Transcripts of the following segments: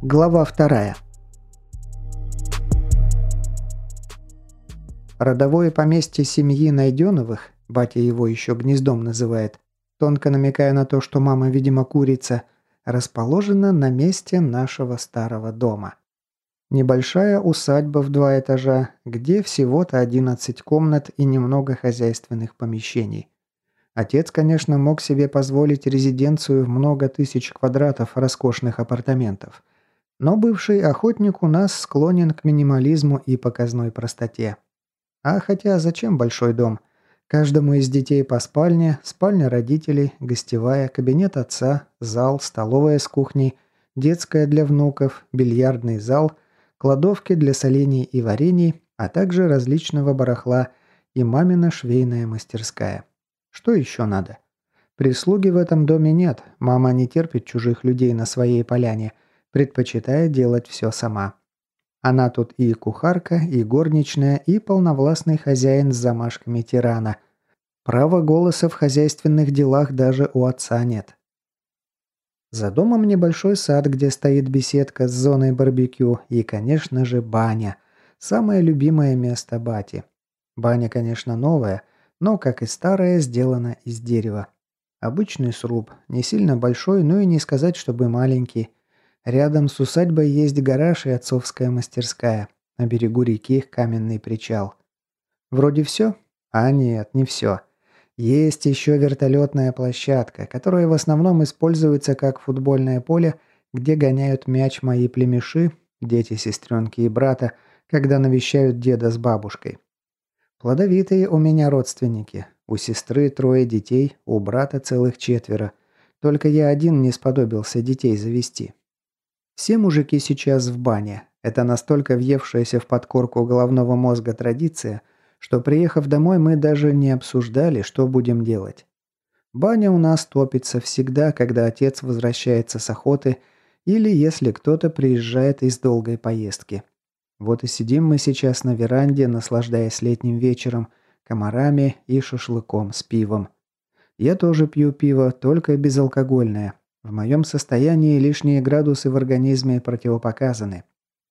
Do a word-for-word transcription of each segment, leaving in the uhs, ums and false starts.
Глава вторая. Родовое поместье семьи Найденовых, батя его еще гнездом называет, тонко намекая на то, что мама, видимо, курица, расположено на месте нашего старого дома. Небольшая усадьба в два этажа, где всего-то одиннадцать комнат и немного хозяйственных помещений. Отец, конечно, мог себе позволить резиденцию в много тысяч квадратов роскошных апартаментов. Но бывший охотник у нас склонен к минимализму и показной простоте. А хотя зачем большой дом? Каждому из детей по спальне, спальня родителей, гостевая, кабинет отца, зал, столовая с кухней, детская для внуков, бильярдный зал, кладовки для солений и варений, а также различного барахла и мамина швейная мастерская. Что еще надо? Прислуги в этом доме нет, мама не терпит чужих людей на своей поляне, предпочитая делать все сама. Она тут и кухарка, и горничная, и полновластный хозяин с замашками тирана. Права голоса в хозяйственных делах даже у отца нет. За домом небольшой сад, где стоит беседка с зоной барбекю и, конечно же, баня. Самое любимое место бати. Баня, конечно, новая, но, как и старая, сделана из дерева. Обычный сруб, не сильно большой, но и не сказать, чтобы маленький. Рядом с усадьбой есть гараж и отцовская мастерская. На берегу реки каменный причал. Вроде все? А нет, не все. Есть еще вертолетная площадка, которая в основном используется как футбольное поле, где гоняют мяч мои племеши, дети, сестренки и брата, когда навещают деда с бабушкой. Плодовитые у меня родственники. У сестры трое детей, у брата целых четверо. Только я один не сподобился детей завести. Все мужики сейчас в бане. Это настолько въевшаяся в подкорку головного мозга традиция, что, приехав домой, мы даже не обсуждали, что будем делать. Баня у нас топится всегда, когда отец возвращается с охоты или если кто-то приезжает из долгой поездки. Вот и сидим мы сейчас на веранде, наслаждаясь летним вечером, комарами и шашлыком с пивом. Я тоже пью пиво, только безалкогольное. В моем состоянии лишние градусы в организме противопоказаны.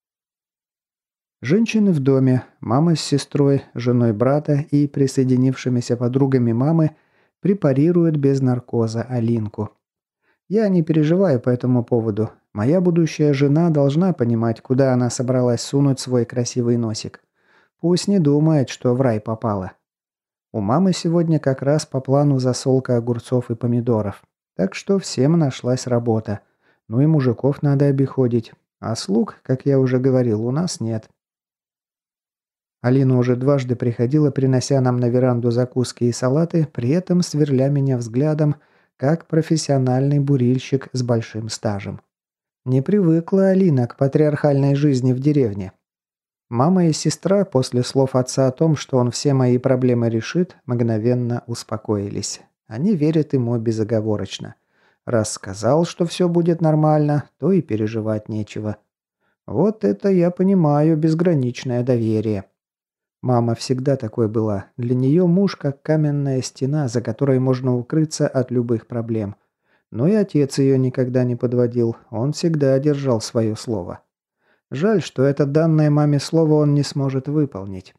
Женщины в доме, мама с сестрой, женой брата и присоединившимися подругами мамы препарируют без наркоза Алинку. Я не переживаю по этому поводу. Моя будущая жена должна понимать, куда она собралась сунуть свой красивый носик. Пусть не думает, что в рай попала. У мамы сегодня как раз по плану засолка огурцов и помидоров. Так что всем нашлась работа. Ну и мужиков надо обиходить. А слуг, как я уже говорил, у нас нет. Алина уже дважды приходила, принося нам на веранду закуски и салаты, при этом сверля меня взглядом, как профессиональный бурильщик с большим стажем. Не привыкла Алина к патриархальной жизни в деревне. Мама и сестра после слов отца о том, что он все мои проблемы решит, мгновенно успокоились. Они верят ему безоговорочно. Раз сказал, что все будет нормально, то и переживать нечего. Вот это я понимаю безграничное доверие. Мама всегда такой была. Для нее муж как каменная стена, за которой можно укрыться от любых проблем. Но и отец ее никогда не подводил. Он всегда держал свое слово. Жаль, что это данное маме слово он не сможет выполнить.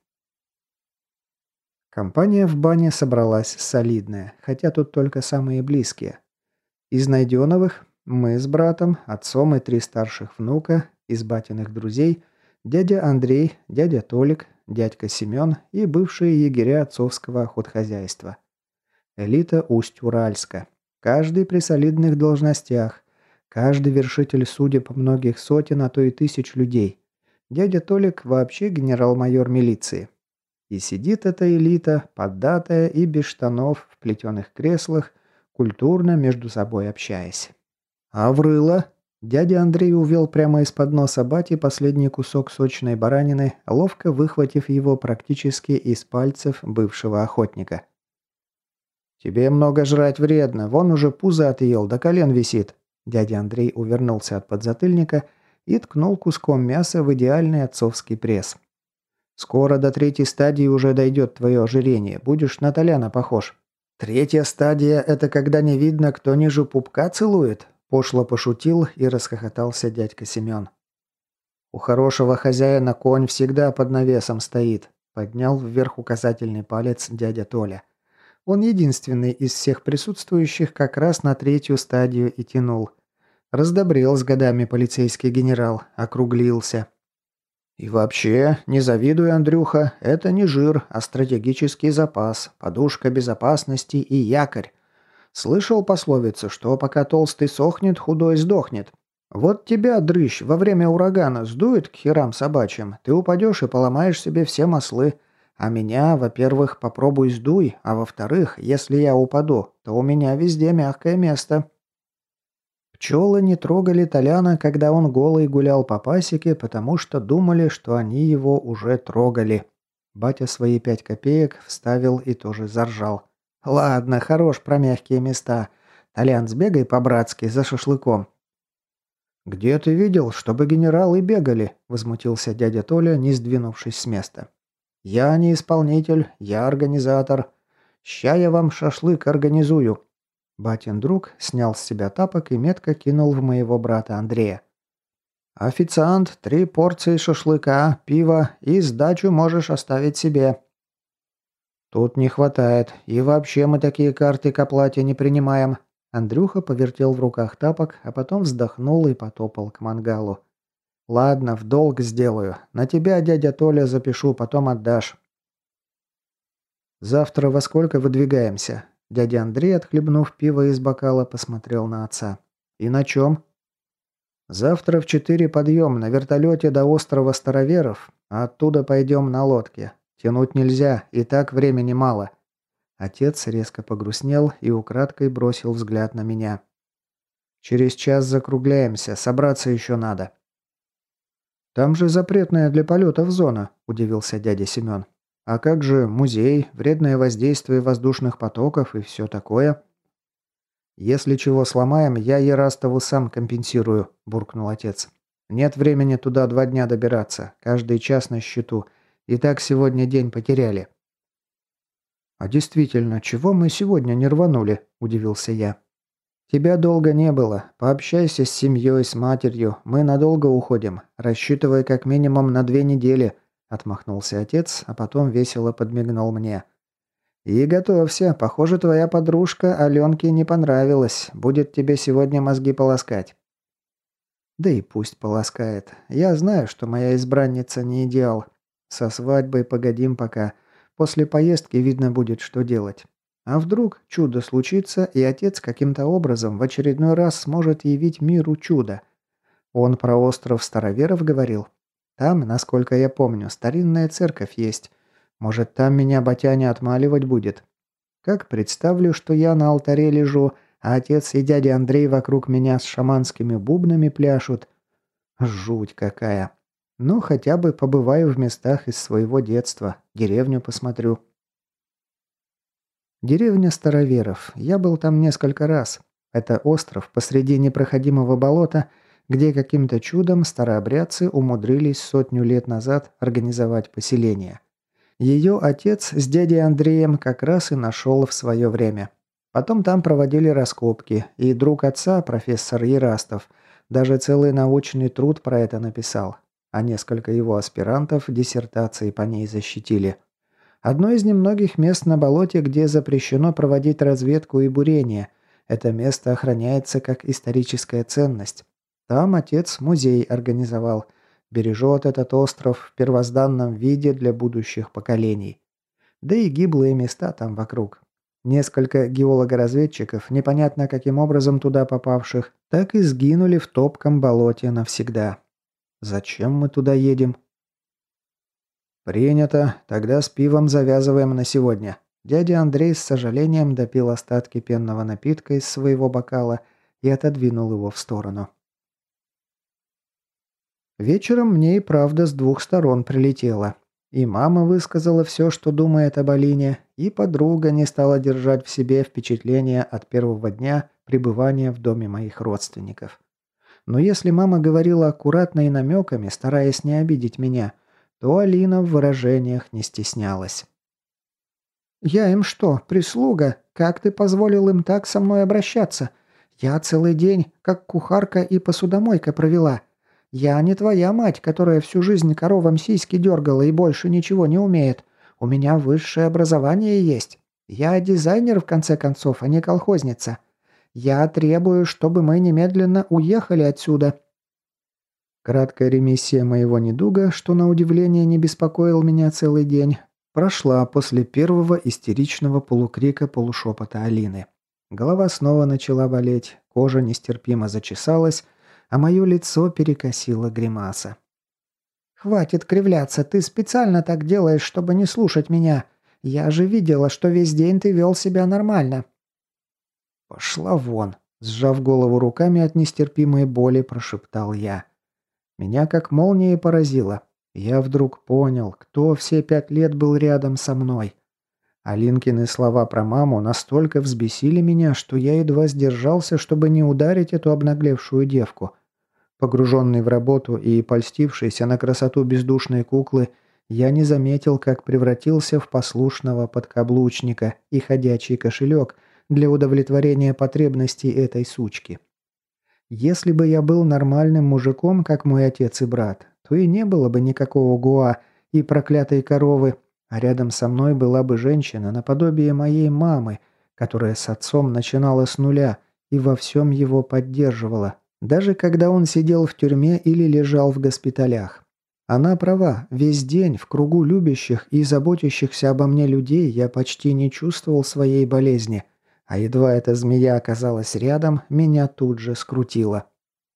Компания в бане собралась солидная, хотя тут только самые близкие. Из Найденовых мы с братом, отцом и три старших внука, из батиных друзей, дядя Андрей, дядя Толик, дядька Семен и бывшие егеря отцовского охотхозяйства. Элита Усть-Уральска. Каждый при солидных должностях. Каждый вершитель судеб многих сотен, а то и тысяч людей. Дядя Толик вообще генерал-майор милиции. И сидит эта элита, поддатая и без штанов, в плетеных креслах, культурно между собой общаясь. «Аврыла!» Дядя Андрей увел прямо из-под носа бати последний кусок сочной баранины, ловко выхватив его практически из пальцев бывшего охотника. «Тебе много жрать вредно, вон уже пузо отъел, до колен висит». Дядя Андрей увернулся от подзатыльника и ткнул куском мяса в идеальный отцовский пресс. «Скоро до третьей стадии уже дойдет твое ожирение, будешь на Толяна похож». «Третья стадия – это когда не видно, кто ниже пупка целует?» Пошло пошутил и расхохотался дядька Семен. «У хорошего хозяина конь всегда под навесом стоит», – поднял вверх указательный палец дядя Толя. Он единственный из всех присутствующих как раз на третью стадию и тянул. Раздобрел с годами полицейский генерал, округлился. «И вообще, не завидуй, Андрюха, это не жир, а стратегический запас, подушка безопасности и якорь. Слышал пословицу, что пока толстый сохнет, худой сдохнет? Вот тебя, дрыщ, во время урагана сдует к херам собачьим, ты упадешь и поломаешь себе все маслы. А меня, во-первых, попробуй сдуй, а во-вторых, если я упаду, то у меня везде мягкое место». Пчелы не трогали Толяна, когда он голый гулял по пасеке, потому что думали, что они его уже трогали. Батя свои пять копеек вставил и тоже заржал. «Ладно, хорош про мягкие места. Толян, сбегай по-братски за шашлыком». «Где ты видел, чтобы генералы бегали?» – возмутился дядя Толя, не сдвинувшись с места. «Я не исполнитель, я организатор. Ща я вам шашлык организую». Батин друг снял с себя тапок и метко кинул в моего брата Андрея. «Официант, три порции шашлыка, пива и сдачу можешь оставить себе». «Тут не хватает, и вообще мы такие карты к оплате не принимаем». Андрюха повертел в руках тапок, а потом вздохнул и потопал к мангалу. «Ладно, в долг сделаю. На тебя, дядя Толя, запишу, потом отдашь». «Завтра во сколько выдвигаемся?» Дядя Андрей, отхлебнув пиво из бокала, посмотрел на отца. «И на чем?» «Завтра в четыре подъем на вертолете до острова Староверов, а оттуда пойдем на лодке. Тянуть нельзя, и так времени мало». Отец резко погрустнел и украдкой бросил взгляд на меня. «Через час закругляемся, собраться еще надо». «Там же запретная для полетов зона», – удивился дядя Семен. «А как же музей, вредное воздействие воздушных потоков и все такое?» «Если чего сломаем, я Ерастову сам компенсирую», – буркнул отец. «Нет времени туда два дня добираться, каждый час на счету. И так сегодня день потеряли». «А действительно, чего мы сегодня не рванули?» – удивился я. «Тебя долго не было. Пообщайся с семьей, с матерью. Мы надолго уходим. Рассчитывай как минимум на две недели», – отмахнулся отец, а потом весело подмигнул мне. «И готовься. Похоже, твоя подружка Аленке не понравилась. Будет тебе сегодня мозги полоскать». «Да и пусть полоскает. Я знаю, что моя избранница не идеал. Со свадьбой погодим пока. После поездки видно будет, что делать. А вдруг чудо случится, и отец каким-то образом в очередной раз сможет явить миру чудо? Он про остров Староверов говорил. Там, насколько я помню, старинная церковь есть. Может, там меня батяня отмаливать будет? Как представлю, что я на алтаре лежу, а отец и дядя Андрей вокруг меня с шаманскими бубнами пляшут. Жуть какая. Ну, хотя бы побываю в местах из своего детства, деревню посмотрю. Деревня Староверов. Я был там несколько раз. Это остров посреди непроходимого болота, где каким-то чудом старообрядцы умудрились сотню лет назад организовать поселение. Ее отец с дядей Андреем как раз и нашел в свое время. Потом там проводили раскопки, и друг отца, профессор Ерастов, даже целый научный труд про это написал, а несколько его аспирантов диссертации по ней защитили. Одно из немногих мест на болоте, где запрещено проводить разведку и бурение. Это место охраняется как историческая ценность. Там отец музей организовал. Бережет этот остров в первозданном виде для будущих поколений. Да и гиблые места там вокруг. Несколько геолого-разведчиков, непонятно каким образом туда попавших, так и сгинули в топком болоте навсегда. Зачем мы туда едем? «Принято. Тогда с пивом завязываем на сегодня». Дядя Андрей с сожалением допил остатки пенного напитка из своего бокала и отодвинул его в сторону. Вечером мне и правда с двух сторон прилетело. И мама высказала все, что думает об Алине, и подруга не стала держать в себе впечатления от первого дня пребывания в доме моих родственников. Но если мама говорила аккуратно и намеками, стараясь не обидеть меня, то Алина в выражениях не стеснялась. «Я им что, прислуга? Как ты позволил им так со мной обращаться? Я целый день, как кухарка и посудомойка провела. Я не твоя мать, которая всю жизнь коровам сиськи дергала и больше ничего не умеет. У меня высшее образование есть. Я дизайнер, в конце концов, а не колхозница. Я требую, чтобы мы немедленно уехали отсюда». Краткая ремиссия моего недуга, что на удивление не беспокоил меня целый день, прошла после первого истеричного полукрика полушепота Алины. Голова снова начала болеть, кожа нестерпимо зачесалась, а мое лицо перекосило гримаса. «Хватит кривляться, ты специально так делаешь, чтобы не слушать меня. Я же видела, что весь день ты вел себя нормально». «Пошла вон», — сжав голову руками от нестерпимой боли, прошептал я. Меня как молнией поразило. Я вдруг понял, кто все пять лет был рядом со мной. Алинкины слова про маму настолько взбесили меня, что я едва сдержался, чтобы не ударить эту обнаглевшую девку. Погруженный в работу и польстившийся на красоту бездушной куклы, я не заметил, как превратился в послушного подкаблучника и ходячий кошелек для удовлетворения потребностей этой сучки. Если бы я был нормальным мужиком, как мой отец и брат, то и не было бы никакого Гуа и проклятой коровы, а рядом со мной была бы женщина наподобие моей мамы, которая с отцом начинала с нуля и во всем его поддерживала, даже когда он сидел в тюрьме или лежал в госпиталях. Она права, весь день в кругу любящих и заботящихся обо мне людей я почти не чувствовал своей болезни, а едва эта змея оказалась рядом, меня тут же скрутило.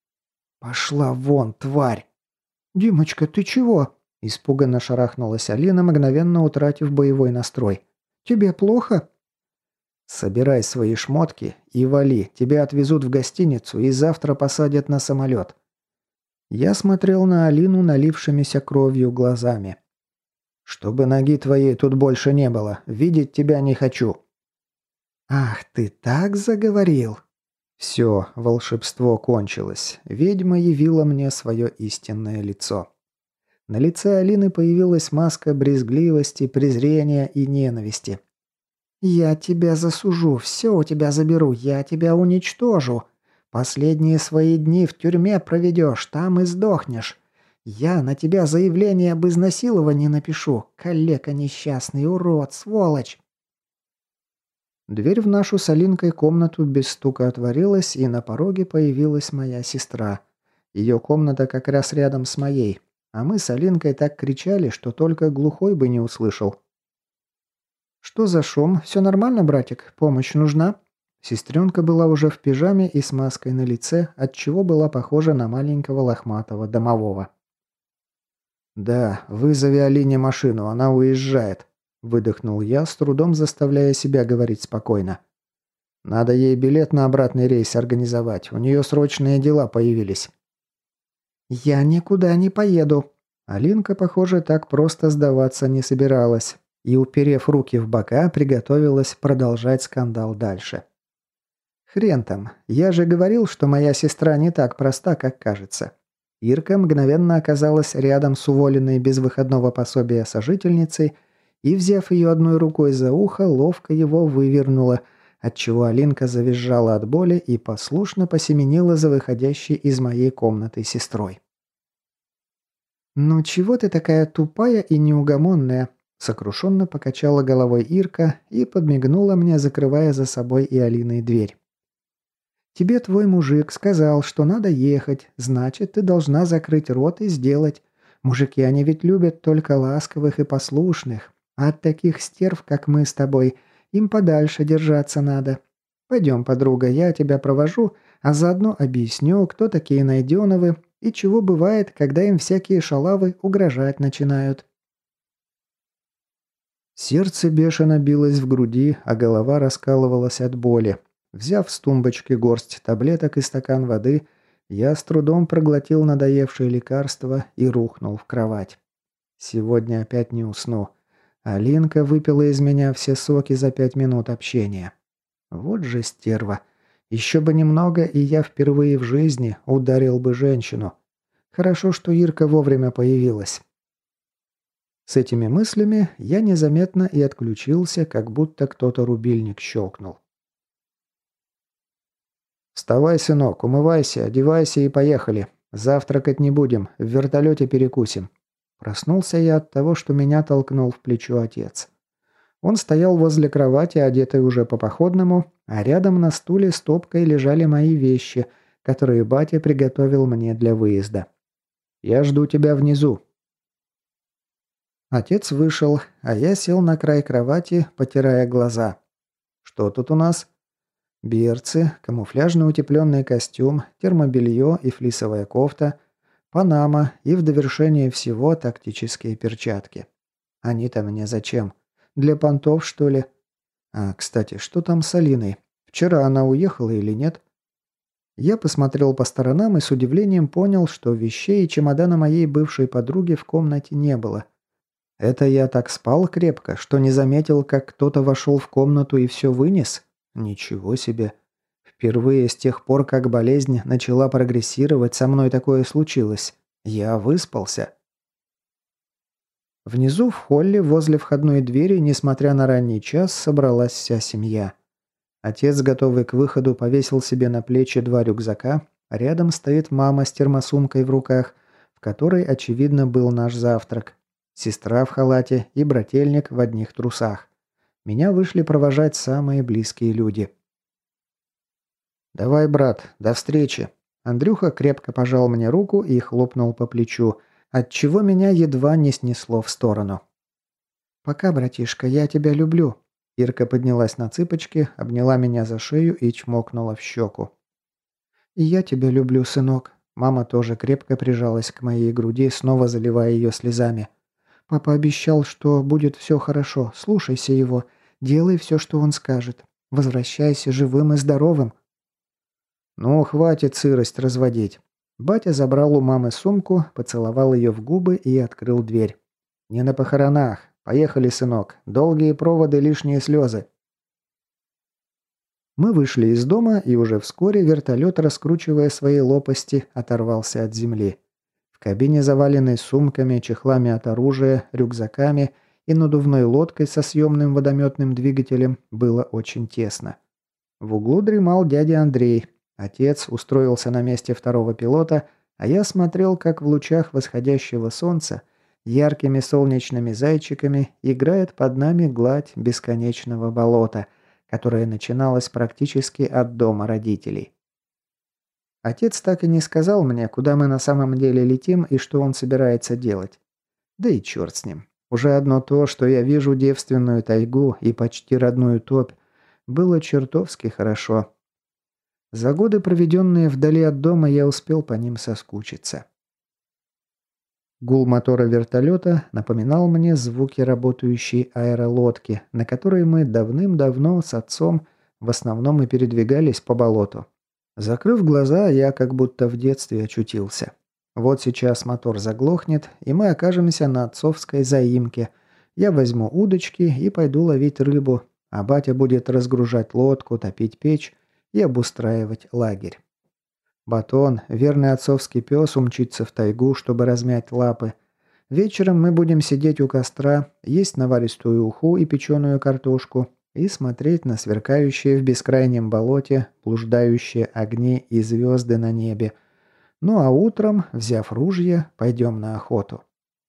«Пошла вон, тварь!» «Димочка, ты чего?» – испуганно шарахнулась Алина, мгновенно утратив боевой настрой. «Тебе плохо?» «Собирай свои шмотки и вали. Тебя отвезут в гостиницу и завтра посадят на самолет». Я смотрел на Алину налившимися кровью глазами. «Чтобы ноги твоей тут больше не было. Видеть тебя не хочу». «Ах, ты так заговорил!» Все, волшебство кончилось. Ведьма явила мне свое истинное лицо. На лице Алины появилась маска брезгливости, презрения и ненависти. «Я тебя засужу, все у тебя заберу, я тебя уничтожу. Последние свои дни в тюрьме проведешь, там и сдохнешь. Я на тебя заявление об изнасиловании напишу, калека несчастный, урод, сволочь!» Дверь в нашу с Алинкой комнату без стука отворилась, и на пороге появилась моя сестра. Ее комната как раз рядом с моей, а мы с Алинкой так кричали, что только глухой бы не услышал. «Что за шум? Все нормально, братик? Помощь нужна?» Сестренка была уже в пижаме и с маской на лице, отчего была похожа на маленького лохматого домового. «Да, вызови Алине машину, она уезжает», – выдохнул я, с трудом заставляя себя говорить спокойно. «Надо ей билет на обратный рейс организовать, у нее срочные дела появились». «Я никуда не поеду». Алинка, похоже, так просто сдаваться не собиралась и, уперев руки в бока, приготовилась продолжать скандал дальше. «Хрен там, я же говорил, что моя сестра не так проста, как кажется». Ирка мгновенно оказалась рядом с уволенной без выходного пособия сожительницей и, взяв ее одной рукой за ухо, ловко его вывернула, отчего Алинка завизжала от боли и послушно посеменила за выходящей из моей комнаты сестрой. «Ну чего ты такая тупая и неугомонная?» – сокрушенно покачала головой Ирка и подмигнула мне, закрывая за собой и Алиной дверь. «Тебе твой мужик сказал, что надо ехать, значит, ты должна закрыть рот и сделать. Мужики, они ведь любят только ласковых и послушных, а от таких стерв, как мы с тобой, им подальше держаться надо. Пойдем, подруга, я тебя провожу, а заодно объясню, кто такие Найденовы и чего бывает, когда им всякие шалавы угрожать начинают». Сердце бешено билось в груди, а голова раскалывалась от боли. Взяв с тумбочки горсть таблеток и стакан воды, я с трудом проглотил надоевшее лекарство и рухнул в кровать. Сегодня опять не усну. Алинка выпила из меня все соки за пять минут общения. Вот же стерва. Еще бы немного, и я впервые в жизни ударил бы женщину. Хорошо, что Ирка вовремя появилась. С этими мыслями я незаметно и отключился, как будто кто-то рубильник щелкнул. «Вставай, сынок, умывайся, одевайся и поехали. Завтракать не будем, в вертолете перекусим». Проснулся я от того, что меня толкнул в плечо отец. Он стоял возле кровати, одетый уже по-походному, а рядом на стуле стопкой лежали мои вещи, которые батя приготовил мне для выезда. «Я жду тебя внизу». Отец вышел, а я сел на край кровати, потирая глаза. «Что тут у нас?» Берцы, камуфляжный утепленный костюм, термобелье и флисовая кофта, панама и в довершение всего тактические перчатки. Они-то мне зачем? Для понтов, что ли? А, кстати, что там с Алиной? Вчера она уехала или нет? Я посмотрел по сторонам и с удивлением понял, что вещей и чемодана моей бывшей подруги в комнате не было. Это я так спал крепко, что не заметил, как кто-то вошел в комнату и все вынес? Ничего себе. Впервые с тех пор, как болезнь начала прогрессировать, со мной такое случилось. Я выспался. Внизу в холле, возле входной двери, несмотря на ранний час, собралась вся семья. Отец, готовый к выходу, повесил себе на плечи два рюкзака. Рядом стоит мама с термосумкой в руках, в которой, очевидно, был наш завтрак. Сестра в халате и брательник в одних трусах. Меня вышли провожать самые близкие люди. «Давай, брат, до встречи!» Андрюха крепко пожал мне руку и хлопнул по плечу, отчего меня едва не снесло в сторону. «Пока, братишка, я тебя люблю!» Ирка поднялась на цыпочки, обняла меня за шею и чмокнула в щеку. «И я тебя люблю, сынок!» Мама тоже крепко прижалась к моей груди, снова заливая ее слезами. «Папа обещал, что будет все хорошо. Слушайся его. Делай все, что он скажет. Возвращайся живым и здоровым». «Ну, хватит сырость разводить». Батя забрал у мамы сумку, поцеловал ее в губы и открыл дверь. «Не на похоронах. Поехали, сынок. Долгие проводы, лишние слезы». Мы вышли из дома, и уже вскоре вертолет, раскручивая свои лопасти, оторвался от земли. В кабине, заваленной сумками, чехлами от оружия, рюкзаками и надувной лодкой со съемным водометным двигателем, было очень тесно. В углу дремал дядя Андрей. Отец устроился на месте второго пилота, а я смотрел, как в лучах восходящего солнца яркими солнечными зайчиками играет под нами гладь бесконечного болота, которое начиналось практически от дома родителей. Отец так и не сказал мне, куда мы на самом деле летим и что он собирается делать. Да и черт с ним. Уже одно то, что я вижу девственную тайгу и почти родную топь, было чертовски хорошо. За годы, проведенные вдали от дома, я успел по ним соскучиться. Гул мотора вертолета напоминал мне звуки работающей аэролодки, на которой мы давным-давно с отцом в основном и передвигались по болоту. Закрыв глаза, я как будто в детстве очутился. Вот сейчас мотор заглохнет, и мы окажемся на отцовской заимке. Я возьму удочки и пойду ловить рыбу, а батя будет разгружать лодку, топить печь и обустраивать лагерь. Батон, верный отцовский пес, умчится в тайгу, чтобы размять лапы. Вечером мы будем сидеть у костра, есть наваристую уху и печеную картошку и смотреть на сверкающие в бескрайнем болоте блуждающие огни и звезды на небе. Ну а утром, взяв ружья, пойдем на охоту.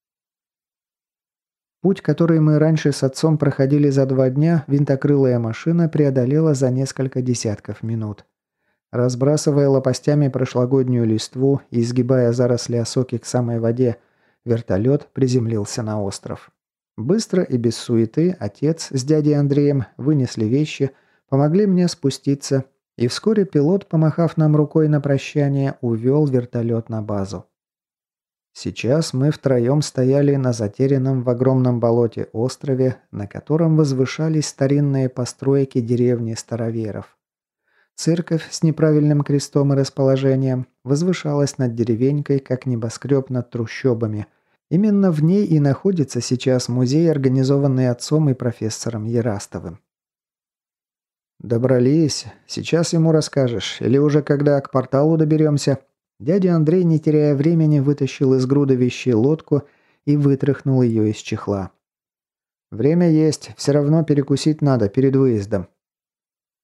Путь, который мы раньше с отцом проходили за два дня, винтокрылая машина преодолела за несколько десятков минут. Разбрасывая лопастями прошлогоднюю листву и изгибая заросли осоки к самой воде, вертолет приземлился на остров. Быстро и без суеты отец с дядей Андреем вынесли вещи, помогли мне спуститься, и вскоре пилот, помахав нам рукой на прощание, увел вертолет на базу. Сейчас мы втроем стояли на затерянном в огромном болоте острове, на котором возвышались старинные постройки деревни староверов. Церковь с неправильным крестом и расположением возвышалась над деревенькой, как небоскреб над трущобами. Именно в ней и находится сейчас музей, организованный отцом и профессором Ерастовым. «Добрались. Сейчас ему расскажешь. Или уже когда к порталу доберемся?» Дядя Андрей, не теряя времени, вытащил из груды вещей лодку и вытряхнул ее из чехла. «Время есть. Все равно перекусить надо перед выездом».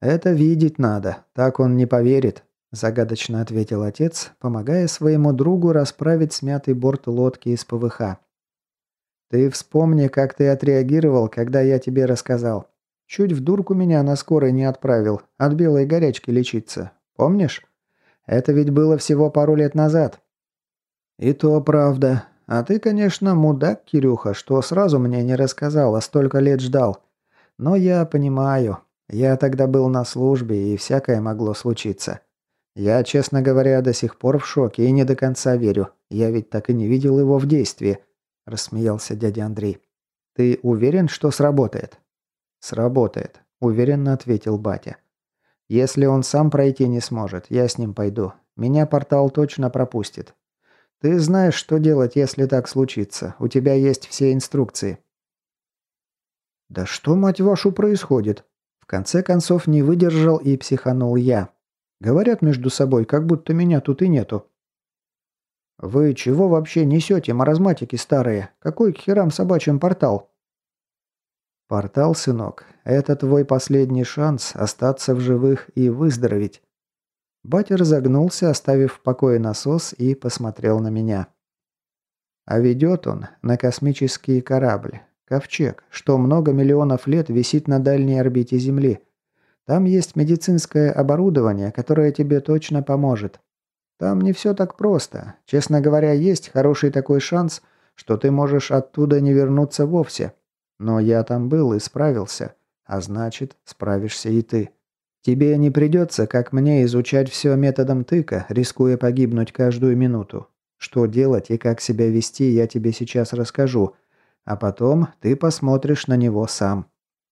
«Это видеть надо, так он не поверит», – загадочно ответил отец, помогая своему другу расправить смятый борт лодки из ПВХ. «Ты вспомни, как ты отреагировал, когда я тебе рассказал. Чуть в дурку меня на скорой не отправил, от белой горячки лечиться. Помнишь? Это ведь было всего пару лет назад». «И то правда. А ты, конечно, мудак, Кирюха, что сразу мне не рассказал, а столько лет ждал. Но я понимаю. Я тогда был на службе, и всякое могло случиться. Я, честно говоря, до сих пор в шоке и не до конца верю. Я ведь так и не видел его в действии», – рассмеялся дядя Андрей. «Ты уверен, что сработает?» «Сработает», – уверенно ответил батя. «Если он сам пройти не сможет, я с ним пойду. Меня портал точно пропустит. Ты знаешь, что делать, если так случится. У тебя есть все инструкции». «Да что, мать вашу, происходит?» В конце концов не выдержал и психанул я. Говорят между собой, как будто меня тут и нету. «Вы чего вообще несете, маразматики старые? Какой к херам собачьим портал?» «Портал, сынок, это твой последний шанс остаться в живых и выздороветь». Батя разогнулся, оставив в покое насос, и посмотрел на меня. А ведет он на космический корабль. Ковчег, что много миллионов лет висит на дальней орбите Земли. Там есть медицинское оборудование, которое тебе точно поможет. Там не все так просто. Честно говоря, есть хороший такой шанс, что ты можешь оттуда не вернуться вовсе. Но я там был и справился. А значит, справишься и ты. Тебе не придется, как мне, изучать все методом тыка, рискуя погибнуть каждую минуту. Что делать и как себя вести, я тебе сейчас расскажу. А потом ты посмотришь на него сам.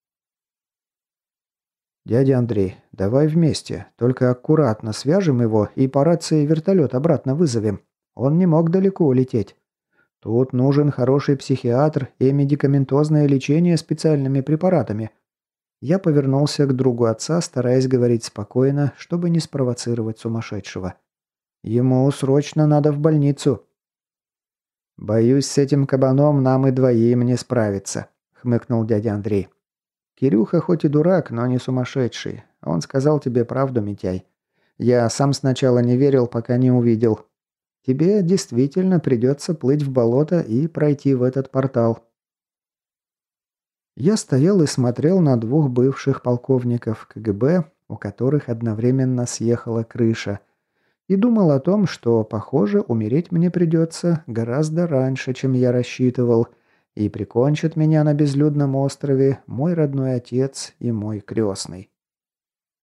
«Дядя Андрей, давай вместе, только аккуратно свяжем его и по рации вертолет обратно вызовем. Он не мог далеко улететь. Тут нужен хороший психиатр и медикаментозное лечение специальными препаратами». Я повернулся к другу отца, стараясь говорить спокойно, чтобы не спровоцировать сумасшедшего. «Ему срочно надо в больницу». «Боюсь, с этим кабаном нам и двоим не справиться», — хмыкнул дядя Андрей. «Кирюха хоть и дурак, но не сумасшедший. Он сказал тебе правду, Митяй. Я сам сначала не верил, пока не увидел. Тебе действительно придется плыть в болото и пройти в этот портал». Я стоял и смотрел на двух бывших полковников КГБ, у которых одновременно съехала крыша, и думал о том, что, похоже, умереть мне придется гораздо раньше, чем я рассчитывал, и прикончит меня на безлюдном острове мой родной отец и мой крестный.